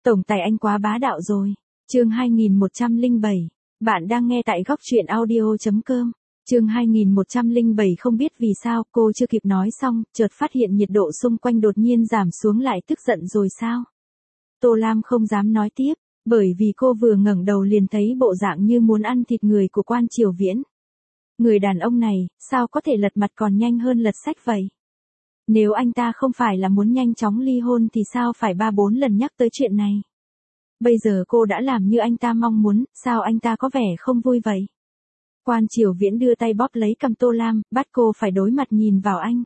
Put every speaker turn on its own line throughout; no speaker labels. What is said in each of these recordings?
Tổng tài anh quá bá đạo rồi. Chương 2107. Bạn đang nghe tại góc truyện audio.com. Chương 2107 không biết vì sao cô chưa kịp nói xong, chợt phát hiện nhiệt độ xung quanh đột nhiên giảm xuống lại tức giận rồi sao? Tô Lam không dám nói tiếp, bởi vì cô vừa ngẩng đầu liền thấy bộ dạng như muốn ăn thịt người của Quan Triều Viễn. Người đàn ông này, sao có thể lật mặt còn nhanh hơn lật sách vậy? Nếu anh ta không phải là muốn nhanh chóng ly hôn thì sao phải 3-4 lần nhắc tới chuyện này? Bây giờ cô đã làm như anh ta mong muốn, sao anh ta có vẻ không vui vậy? Quan Triều Viễn đưa tay bóp lấy cằm Tô Lam, bắt cô phải đối mặt nhìn vào anh.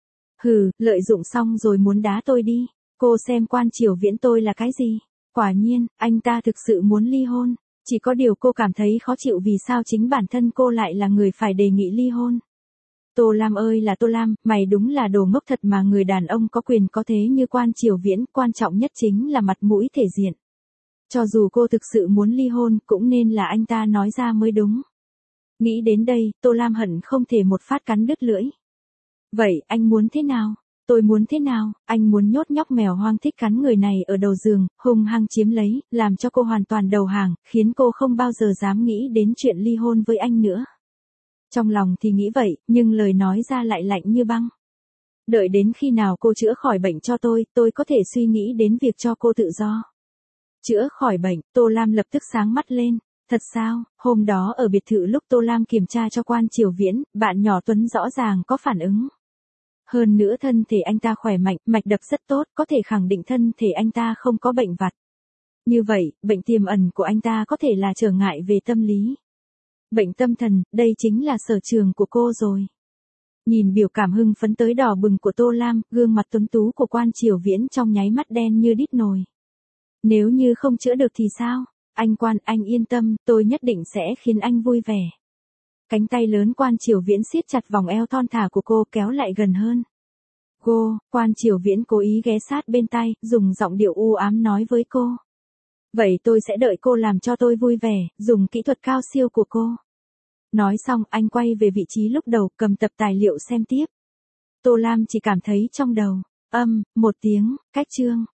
Hừ, lợi dụng xong rồi muốn đá tôi đi. Cô xem Quan Triều Viễn tôi là cái gì? Quả nhiên, anh ta thực sự muốn ly hôn. Chỉ có điều cô cảm thấy khó chịu vì sao chính bản thân cô lại là người phải đề nghị ly hôn. Tô Lam ơi là Tô Lam, mày đúng là đồ ngốc thật mà, người đàn ông có quyền có thế như Quan Triều Viễn, quan trọng nhất chính là mặt mũi thể diện. Cho dù cô thực sự muốn ly hôn, cũng nên là anh ta nói ra mới đúng. Nghĩ đến đây, Tô Lam hận không thể một phát cắn đứt lưỡi. Vậy, anh muốn thế nào? Tôi muốn thế nào? Anh muốn nhốt nhóc mèo hoang thích cắn người này ở đầu giường, hung hăng chiếm lấy, làm cho cô hoàn toàn đầu hàng, khiến cô không bao giờ dám nghĩ đến chuyện ly hôn với anh nữa. Trong lòng thì nghĩ vậy, nhưng lời nói ra lại lạnh như băng. Đợi đến khi nào cô chữa khỏi bệnh cho tôi có thể suy nghĩ đến việc cho cô tự do. Chữa khỏi bệnh, Tô Lam lập tức sáng mắt lên. Thật sao? Hôm đó ở biệt thự lúc Tô Lam kiểm tra cho Quan Triều Viễn, bạn nhỏ Tuấn rõ ràng có phản ứng. Hơn nữa thân thể anh ta khỏe mạnh, mạch đập rất tốt, có thể khẳng định thân thể anh ta không có bệnh vặt. Như vậy, bệnh tiềm ẩn của anh ta có thể là trở ngại về tâm lý. Bệnh tâm thần, đây chính là sở trường của cô rồi. Nhìn biểu cảm hưng phấn tới đỏ bừng của Tô Lam, gương mặt tuấn tú của Quan Triều Viễn trong nháy mắt đen như đít nồi. Nếu như không chữa được thì sao? Anh Quan, anh yên tâm, tôi nhất định sẽ khiến anh vui vẻ. Cánh tay lớn Quan Triều Viễn siết chặt vòng eo thon thả của cô, kéo lại gần hơn. Quan Triều Viễn cố ý ghé sát bên tai, dùng giọng điệu u ám nói với cô. Vậy tôi sẽ đợi cô làm cho tôi vui vẻ, dùng kỹ thuật cao siêu của cô. Nói xong, anh quay về vị trí lúc đầu, cầm tập tài liệu xem tiếp. Tô Lam chỉ cảm thấy trong đầu, một tiếng, cách chương.